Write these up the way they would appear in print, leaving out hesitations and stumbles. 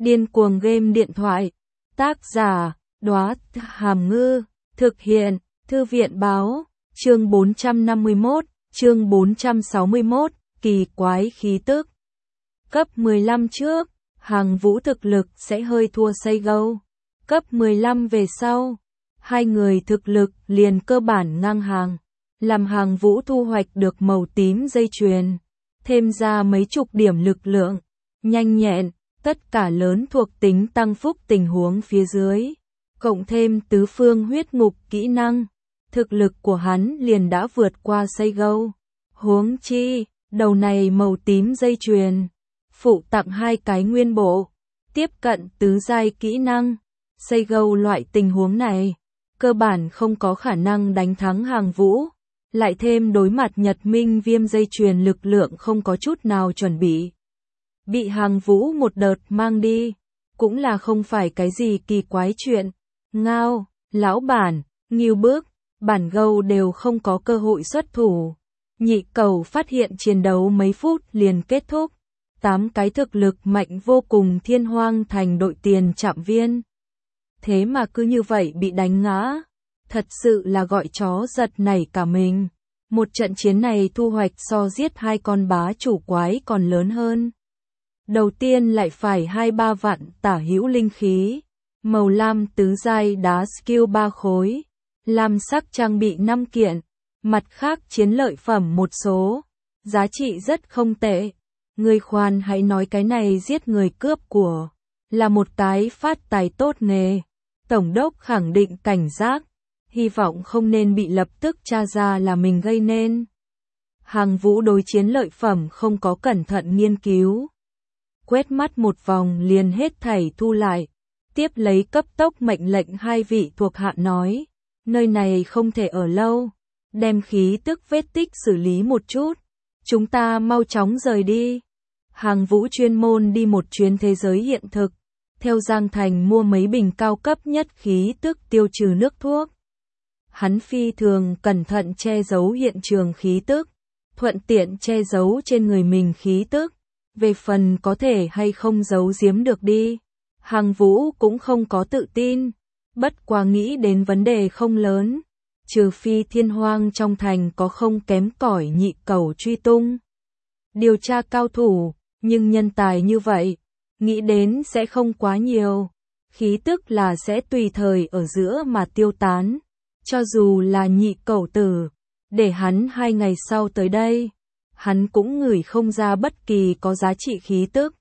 Điên cuồng game điện thoại. Tác giả, Đóa Hàm Ngư. Thực hiện, Thư viện báo. Chương 451, chương 461, kỳ quái khí tức. Cấp 15 trước, Hàng Vũ thực lực sẽ hơi thua Seigo. Cấp 15 về sau, hai người thực lực liền cơ bản ngang hàng. Làm Hàng Vũ thu hoạch được màu tím dây chuyền, thêm ra mấy chục điểm lực lượng, nhanh nhẹn, tất cả lớn thuộc tính tăng phúc tình huống phía dưới, cộng thêm tứ phương huyết ngục kỹ năng, thực lực của hắn liền đã vượt qua Seigo. Huống chi, đầu này màu tím dây chuyền, phụ tặng hai cái nguyên bộ, tiếp cận tứ giai kỹ năng. Seigo loại tình huống này, cơ bản không có khả năng đánh thắng Hàng Vũ, lại thêm đối mặt Nhật Minh Viêm dây chuyền lực lượng không có chút nào chuẩn bị. Bị Hàng Vũ một đợt mang đi, cũng là không phải cái gì kỳ quái chuyện. Ngao, lão bản, Ngưu Bước, bản Gâu đều không có cơ hội xuất thủ. Nhị Cầu phát hiện chiến đấu mấy phút liền kết thúc. 8 cái thực lực mạnh vô cùng Thiên Hoang Thành đội tiền trạm viên. Thế mà cứ như vậy bị đánh ngã. Thật sự là gọi chó giật nảy cả mình. Một trận chiến này thu hoạch so giết hai con bá chủ quái còn lớn hơn. Đầu tiên lại phải 2-3 vạn tả hữu linh khí. Màu lam tứ giai đá skill 3 khối. Lam sắc trang bị 5 kiện. Mặt khác chiến lợi phẩm một số. Giá trị rất không tệ. Người khoan hãy nói cái này giết người cướp của. Là một cái phát tài tốt nghề. Tổng đốc khẳng định cảnh giác. Hy vọng không nên bị lập tức tra ra là mình gây nên. Hàng Vũ đối chiến lợi phẩm không có cẩn thận nghiên cứu. Quét mắt một vòng liền hết thảy thu lại. Tiếp lấy cấp tốc mệnh lệnh hai vị thuộc hạ nói. Nơi này không thể ở lâu. Đem khí tức vết tích xử lý một chút. Chúng ta mau chóng rời đi. Hàng Vũ chuyên môn đi một chuyến thế giới hiện thực. Theo Giang Thành mua mấy bình cao cấp nhất khí tức tiêu trừ nước thuốc. Hắn phi thường cẩn thận che giấu hiện trường khí tức, thuận tiện che giấu trên người mình khí tức. Về phần có thể hay không giấu giếm được đi, Hàng Vũ cũng không có tự tin, bất quá nghĩ đến vấn đề không lớn, trừ phi Thiên Hoang trong thành có không kém cỏi Nhị Cầu truy tung. Điều tra cao thủ, nhưng nhân tài như vậy, nghĩ đến sẽ không quá nhiều, khí tức là sẽ tùy thời ở giữa mà tiêu tán. Cho dù là Nhị Cầu tử, để hắn 2 ngày sau tới đây, hắn cũng ngửi không ra bất kỳ có giá trị khí tức.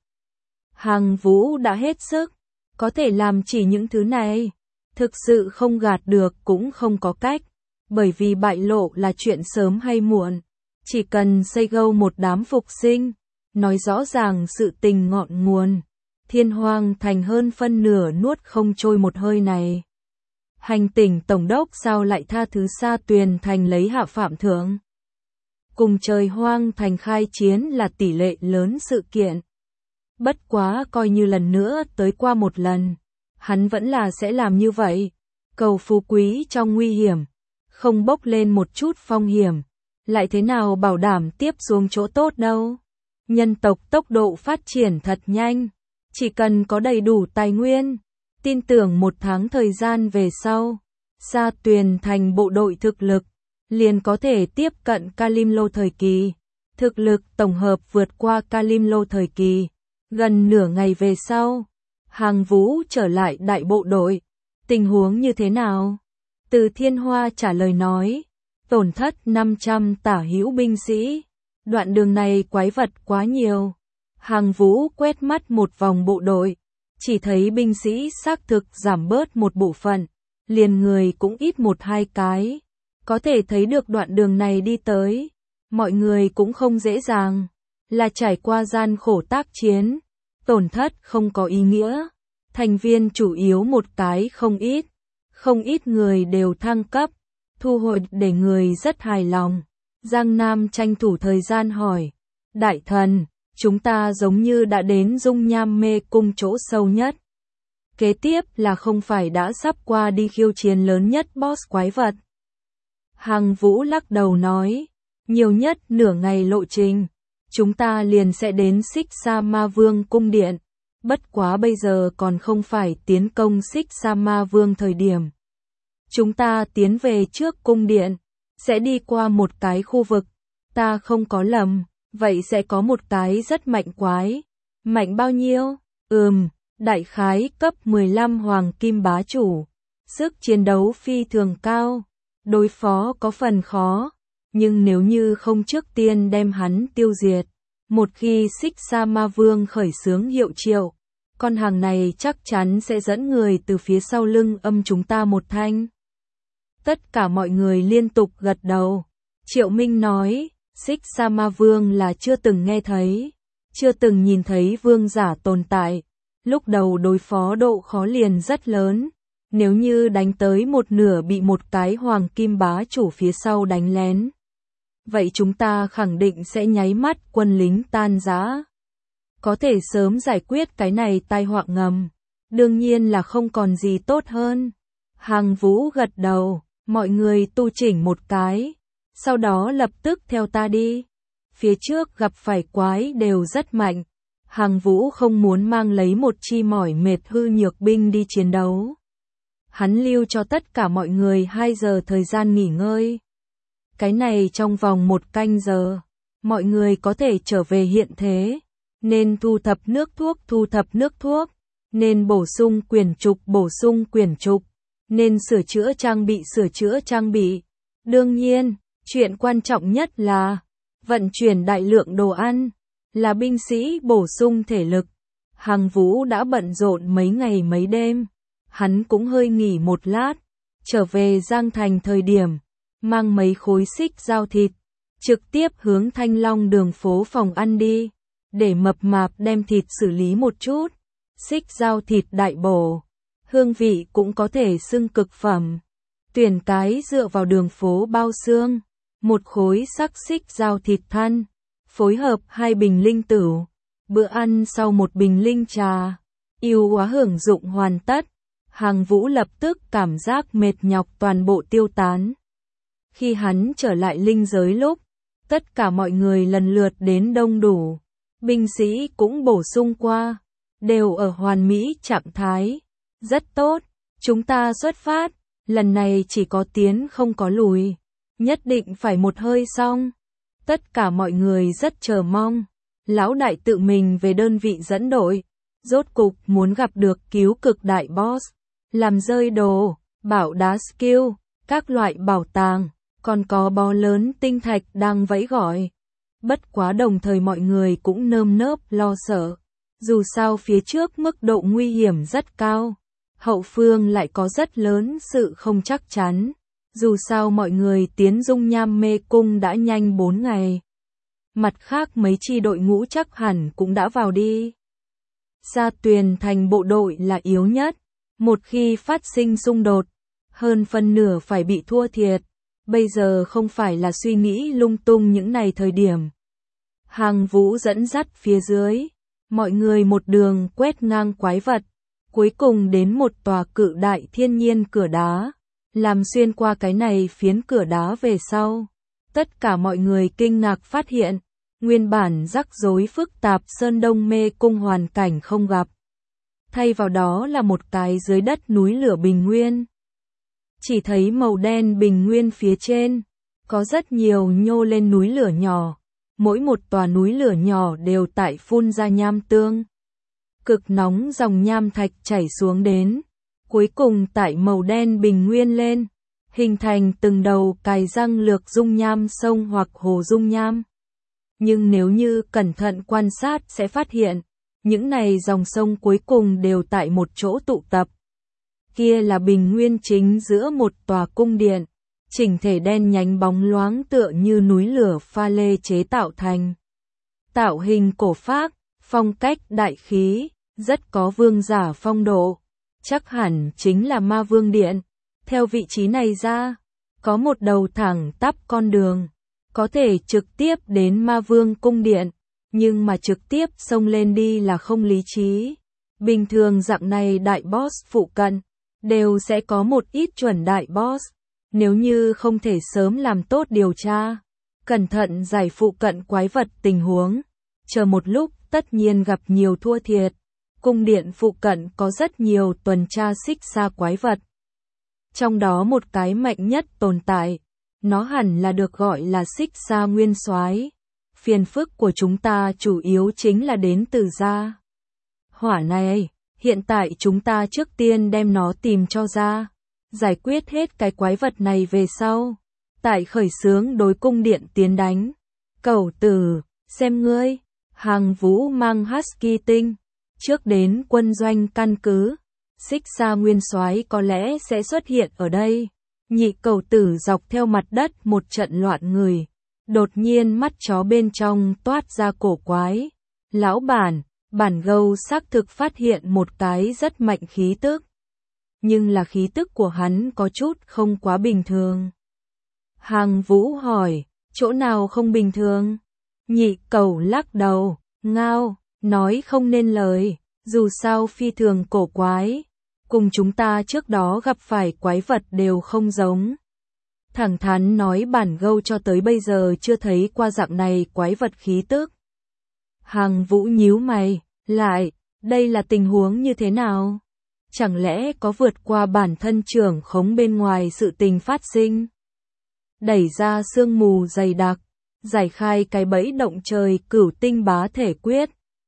Hàng Vũ đã hết sức, có thể làm chỉ những thứ này, thực sự không gạt được cũng không có cách, bởi vì bại lộ là chuyện sớm hay muộn, chỉ cần Seigo một đám phục sinh, nói rõ ràng sự tình ngọn nguồn, Thiên Hoang Thành hơn phân nửa nuốt không trôi một hơi này. Hành tỉnh tổng đốc sao lại tha thứ Sa Tuyền Thành lấy hạ phạm thượng. Cùng Trời Hoang Thành khai chiến là tỷ lệ lớn sự kiện. Bất quá coi như lần nữa tới qua một lần, hắn vẫn là sẽ làm như vậy. Cầu phú quý trong nguy hiểm, không bốc lên một chút phong hiểm, lại thế nào bảo đảm tiếp xuống chỗ tốt đâu. Nhân tộc tốc độ phát triển thật nhanh, chỉ cần có đầy đủ tài nguyên. Tin tưởng 1 tháng thời gian về sau, Sa Tuyền Thành bộ đội thực lực, liền có thể tiếp cận Kalim Lô thời kỳ. Thực lực tổng hợp vượt qua Kalim Lô thời kỳ. Gần nửa ngày về sau, Hàng Vũ trở lại đại bộ đội. Tình huống như thế nào? Từ Thiên Hoa trả lời nói, tổn thất 500 tả hữu binh sĩ. Đoạn đường này quái vật quá nhiều. Hàng Vũ quét mắt một vòng bộ đội. Chỉ thấy binh sĩ xác thực giảm bớt một bộ phận, liền người cũng ít 1-2 cái. Có thể thấy được đoạn đường này đi tới, mọi người cũng không dễ dàng, là trải qua gian khổ tác chiến, tổn thất không có ý nghĩa. Thành viên chủ yếu một cái không ít người đều thăng cấp, thu hồi để người rất hài lòng. Giang Nam tranh thủ thời gian hỏi, đại thần, chúng ta giống như đã đến dung nham mê cung chỗ sâu nhất. Kế tiếp là không phải đã sắp qua đi khiêu chiến lớn nhất boss quái vật. Hàng Vũ lắc đầu nói, nhiều nhất nửa ngày lộ trình, chúng ta liền sẽ đến Xích Sa Ma Vương cung điện. Bất quá bây giờ còn không phải tiến công Xích Sa Ma Vương thời điểm. Chúng ta tiến về trước cung điện, sẽ đi qua một cái khu vực, ta không có lầm, vậy sẽ có một cái rất mạnh quái. Mạnh bao nhiêu? Đại khái cấp 15 hoàng kim bá chủ. Sức chiến đấu phi thường cao, đối phó có phần khó, nhưng nếu như không trước tiên đem hắn tiêu diệt, một khi Xích Sa Ma Vương khởi xướng hiệu triệu, con hàng này chắc chắn sẽ dẫn người từ phía sau lưng âm chúng ta một thanh. Tất cả mọi người liên tục gật đầu. Triệu Minh nói, Xích Sa Ma Vương là chưa từng nghe thấy, chưa từng nhìn thấy vương giả tồn tại. Lúc đầu đối phó độ khó liền rất lớn, nếu như đánh tới một nửa bị một cái hoàng kim bá chủ phía sau đánh lén. Vậy chúng ta khẳng định sẽ nháy mắt quân lính tan rã. Có thể sớm giải quyết cái này tai họa ngầm, đương nhiên là không còn gì tốt hơn. Hàng Vũ gật đầu, mọi người tu chỉnh một cái, sau đó lập tức theo ta đi. Phía trước gặp phải quái đều rất mạnh. Hàng Vũ không muốn mang lấy một chi mỏi mệt hư nhược binh đi chiến đấu. Hắn lưu cho tất cả mọi người 2 giờ thời gian nghỉ ngơi. Cái này trong vòng 1 canh giờ, mọi người có thể trở về hiện thế. Nên thu thập nước thuốc, nên bổ sung quyển trục, nên sửa chữa trang bị. Đương nhiên, chuyện quan trọng nhất là vận chuyển đại lượng đồ ăn, là binh sĩ bổ sung thể lực. Hàng Vũ đã bận rộn mấy ngày mấy đêm, hắn cũng hơi nghỉ một lát, trở về Giang Thành thời điểm, mang mấy khối xích dao thịt, trực tiếp hướng Thanh Long đường phố phòng ăn đi, để mập mạp đem thịt xử lý một chút. Xích dao thịt đại bổ, hương vị cũng có thể xưng cực phẩm. Tuyển cái dựa vào đường phố bao xương, một khối sắc xích dao thịt thăn, phối hợp 2 bình linh tửu, bữa ăn sau 1 bình linh trà, yêu quá hưởng dụng hoàn tất. Hàng Vũ lập tức cảm giác mệt nhọc toàn bộ tiêu tán. Khi hắn trở lại linh giới lúc, tất cả mọi người lần lượt đến đông đủ, binh sĩ cũng bổ sung qua, đều ở hoàn mỹ trạng thái. Rất tốt, chúng ta xuất phát, lần này chỉ có tiến không có lùi, nhất định phải một hơi xong. Tất cả mọi người rất chờ mong, lão đại tự mình về đơn vị dẫn đội, rốt cục muốn gặp được cứu cực đại boss, làm rơi đồ, bảo đá skill, các loại bảo tàng, còn có bó lớn tinh thạch đang vẫy gọi. Bất quá đồng thời mọi người cũng nơm nớp lo sợ, dù sao phía trước mức độ nguy hiểm rất cao, hậu phương lại có rất lớn sự không chắc chắn. Dù sao mọi người tiến dung nham mê cung đã nhanh 4 ngày. Mặt khác mấy chi đội ngũ chắc hẳn cũng đã vào đi. Gia Tuyền thành bộ đội là yếu nhất, một khi phát sinh xung đột, hơn phân nửa phải bị thua thiệt. Bây giờ không phải là suy nghĩ lung tung những này thời điểm. Hàng Vũ dẫn dắt phía dưới, mọi người một đường quét ngang quái vật, cuối cùng đến một tòa cự đại thiên nhiên cửa đá. Làm xuyên qua cái này phiến cửa đá về sau, tất cả mọi người kinh ngạc phát hiện, nguyên bản rắc rối phức tạp Sơn Đông mê cung hoàn cảnh không gặp. Thay vào đó là một cái dưới đất núi lửa bình nguyên. Chỉ thấy màu đen bình nguyên phía trên, có rất nhiều nhô lên núi lửa nhỏ, mỗi một tòa núi lửa nhỏ đều tại phun ra nham tương. Cực nóng dòng nham thạch chảy xuống đến. Cuối cùng tại màu đen bình nguyên lên, hình thành từng đầu cài răng lược dung nham sông hoặc hồ dung nham. Nhưng nếu như cẩn thận quan sát sẽ phát hiện, những này dòng sông cuối cùng đều tại một chỗ tụ tập. Kia là bình nguyên chính giữa một tòa cung điện, chỉnh thể đen nhánh bóng loáng tựa như núi lửa pha lê chế tạo thành. Tạo hình cổ phác, phong cách đại khí, rất có vương giả phong độ. Chắc hẳn chính là Ma Vương Điện. Theo vị trí này ra, có một đầu thẳng tắp con đường, có thể trực tiếp đến Ma Vương cung điện, nhưng mà trực tiếp xông lên đi là không lý trí. Bình thường dạng này đại boss phụ cận, đều sẽ có một ít chuẩn đại boss, nếu như không thể sớm làm tốt điều tra, cẩn thận giải phụ cận quái vật tình huống, chờ một lúc tất nhiên gặp nhiều thua thiệt. cung điện phụ cận có rất nhiều tuần tra xích xa quái vật. Trong đó một cái mạnh nhất tồn tại, nó hẳn là được gọi là xích xa nguyên soái. Phiền phức của chúng ta chủ yếu chính là đến từ gia hỏa này, hiện tại chúng ta trước tiên đem nó tìm cho ra, giải quyết hết cái quái vật này về sau, tại khởi xướng đối cung điện tiến đánh. Cẩu tử, xem ngươi, Hàng Vũ mang Husky tinh, trước đến quân doanh căn cứ, xích xa nguyên soái có lẽ sẽ xuất hiện ở đây. Nhị cẩu tử dọc theo mặt đất một trận loạn người, đột nhiên mắt chó bên trong toát ra cổ quái. Lão bản gâu xác thực phát hiện một cái rất mạnh khí tức. Nhưng là khí tức của hắn có chút không quá bình thường. Hàng Vũ hỏi, chỗ nào không bình thường? Nhị cẩu lắc đầu, ngao, nói không nên lời, dù sao phi thường cổ quái. Cùng chúng ta trước đó gặp phải quái vật đều không giống. Thẳng thắn nói bản gâu cho tới bây giờ chưa thấy qua dạng này quái vật khí tức. Hàng Vũ nhíu mày, lại, đây là tình huống như thế nào? Chẳng lẽ có vượt qua bản thân trưởng khống bên ngoài sự tình phát sinh? Đẩy ra sương mù dày đặc, giải khai cái bẫy động trời cửu tinh bá thể quyết.